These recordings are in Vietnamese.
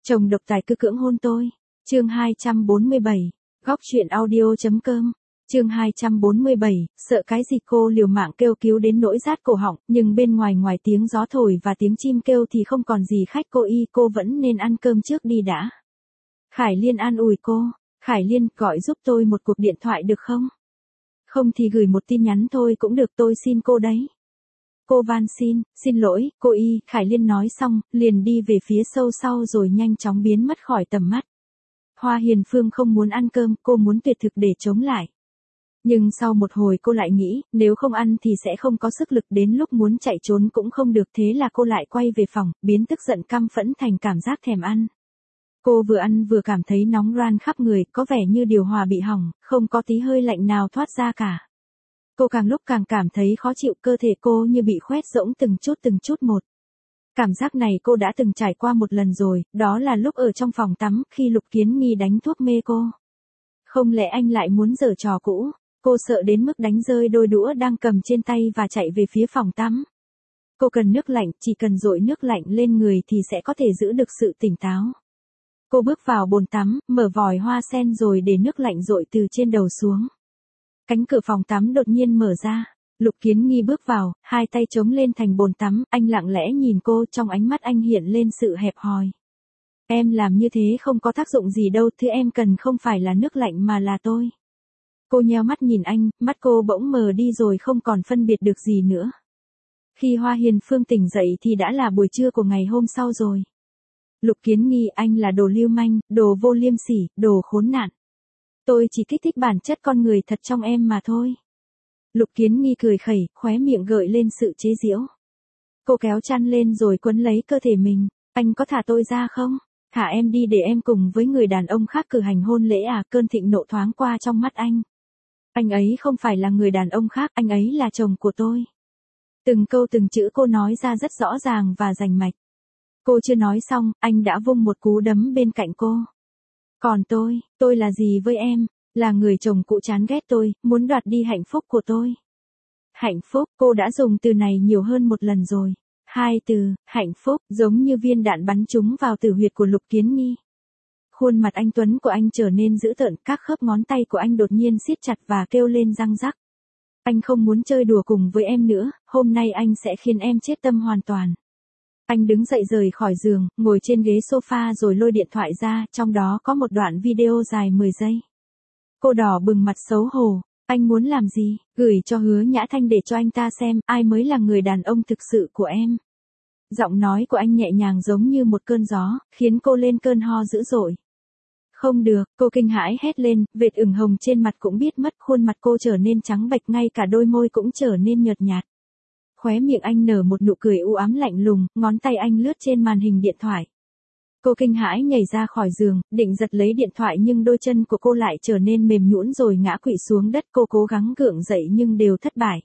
Chồng độc tài cứ cưỡng hôn tôi. Chương 247. Góc truyện audio.com. Chương 247, sợ cái gì cô liều mạng kêu cứu đến nỗi rát cổ họng, nhưng bên ngoài tiếng gió thổi và tiếng chim kêu thì không còn gì khách cô vẫn nên ăn cơm trước đi đã. Khải Liên an ủi cô, Khải Liên gọi giúp tôi một cuộc điện thoại được không? Không thì gửi một tin nhắn thôi cũng được, tôi xin cô đấy. Cô van xin lỗi, cô Y, Khải Liên nói xong, liền đi về phía sâu sau rồi nhanh chóng biến mất khỏi tầm mắt. Hoa Hiền Phương không muốn ăn cơm, cô muốn tuyệt thực để chống lại. Nhưng sau một hồi cô lại nghĩ, nếu không ăn thì sẽ không có sức lực, đến lúc muốn chạy trốn cũng không được, thế là cô lại quay về phòng, biến tức giận căm phẫn thành cảm giác thèm ăn. Cô vừa ăn vừa cảm thấy nóng ran khắp người, có vẻ như điều hòa bị hỏng, không có tí hơi lạnh nào thoát ra cả. Cô càng lúc càng cảm thấy khó chịu, cơ thể cô như bị khoét rỗng từng chút một. Cảm giác này cô đã từng trải qua một lần rồi, đó là lúc ở trong phòng tắm, khi Lục Kiến Nghi đánh thuốc mê cô. Không lẽ anh lại muốn giở trò cũ? Cô sợ đến mức đánh rơi đôi đũa đang cầm trên tay và chạy về phía phòng tắm. Cô cần nước lạnh, chỉ cần dội nước lạnh lên người thì sẽ có thể giữ được sự tỉnh táo. Cô bước vào bồn tắm, mở vòi hoa sen rồi để nước lạnh dội từ trên đầu xuống. Cánh cửa phòng tắm đột nhiên mở ra. Lục Kiến Nghi bước vào, hai tay chống lên thành bồn tắm, anh lặng lẽ nhìn cô, trong ánh mắt anh hiện lên sự hẹp hòi. Em làm như thế không có tác dụng gì đâu, thứ em cần không phải là nước lạnh mà là tôi. Cô nheo mắt nhìn anh, mắt cô bỗng mờ đi rồi không còn phân biệt được gì nữa. Khi Hoa Hiền Phương tỉnh dậy thì đã là buổi trưa của ngày hôm sau rồi. Lục Kiến Nghi, anh là đồ lưu manh, đồ vô liêm sỉ, đồ khốn nạn. Tôi chỉ kích thích bản chất con người thật trong em mà thôi. Lục Kiến Nghi cười khẩy, khóe miệng gợi lên sự chế giễu. Cô kéo chăn lên rồi quấn lấy cơ thể mình. Anh có thả tôi ra không? Thả em đi để em cùng với người đàn ông khác cử hành hôn lễ à? Cơn thịnh nộ thoáng qua trong mắt anh. Anh ấy không phải là người đàn ông khác, anh ấy là chồng của tôi. Từng câu từng chữ cô nói ra rất rõ ràng và rành mạch. Cô chưa nói xong, anh đã vung một cú đấm bên cạnh cô. Còn tôi là gì với em? Là người chồng cũ chán ghét tôi, muốn đoạt đi hạnh phúc của tôi. Hạnh phúc, cô đã dùng từ này nhiều hơn một lần rồi. Hai từ, hạnh phúc, giống như viên đạn bắn trúng vào tử huyệt của Lục Kiến Nghi. Khuôn mặt anh tuấn của anh trở nên dữ tợn, các khớp ngón tay của anh đột nhiên siết chặt và kêu lên răng rắc. Anh không muốn chơi đùa cùng với em nữa, hôm nay anh sẽ khiến em chết tâm hoàn toàn. Anh đứng dậy rời khỏi giường, ngồi trên ghế sofa rồi lôi điện thoại ra, trong đó có một đoạn video dài 10 giây. Cô đỏ bừng mặt xấu hổ. Anh muốn làm gì? Gửi cho Hứa Nhã Thanh để cho anh ta xem ai mới là người đàn ông thực sự của em. Giọng nói của anh nhẹ nhàng giống như một cơn gió, khiến cô lên cơn ho dữ dội. Không được, cô kinh hãi hét lên, vệt ửng hồng trên mặt cũng biết mất, khuôn mặt cô trở nên trắng bệch, ngay cả đôi môi cũng trở nên nhợt nhạt. Khóe miệng anh nở một nụ cười u ám lạnh lùng, ngón tay anh lướt trên màn hình điện thoại. Cô kinh hãi nhảy ra khỏi giường, định giật lấy điện thoại nhưng đôi chân của cô lại trở nên mềm nhũn rồi ngã quỵ xuống đất. Cô cố gắng gượng dậy nhưng đều thất bại.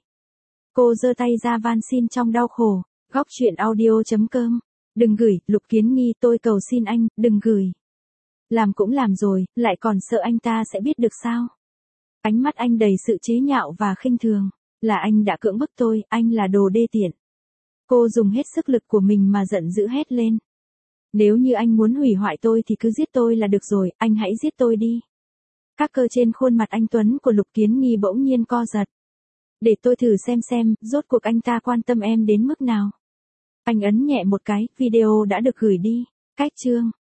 Cô giơ tay ra van xin trong đau khổ. Góc truyện audio.com. Đừng gửi, Lục Kiến Nghi, tôi cầu xin anh, đừng gửi. Làm cũng làm rồi, lại còn sợ anh ta sẽ biết được sao? Ánh mắt anh đầy sự chế nhạo và khinh thường. Là anh đã cưỡng bức tôi, anh là đồ đê tiện. Cô dùng hết sức lực của mình mà giận dữ hét lên. Nếu như anh muốn hủy hoại tôi thì cứ giết tôi là được rồi, anh hãy giết tôi đi. Các cơ trên khuôn mặt anh tuấn của Lục Kiến Nghi bỗng nhiên co giật. Để tôi thử xem, rốt cuộc anh ta quan tâm em đến mức nào. Anh ấn nhẹ một cái, video đã được gửi đi. Cách chương.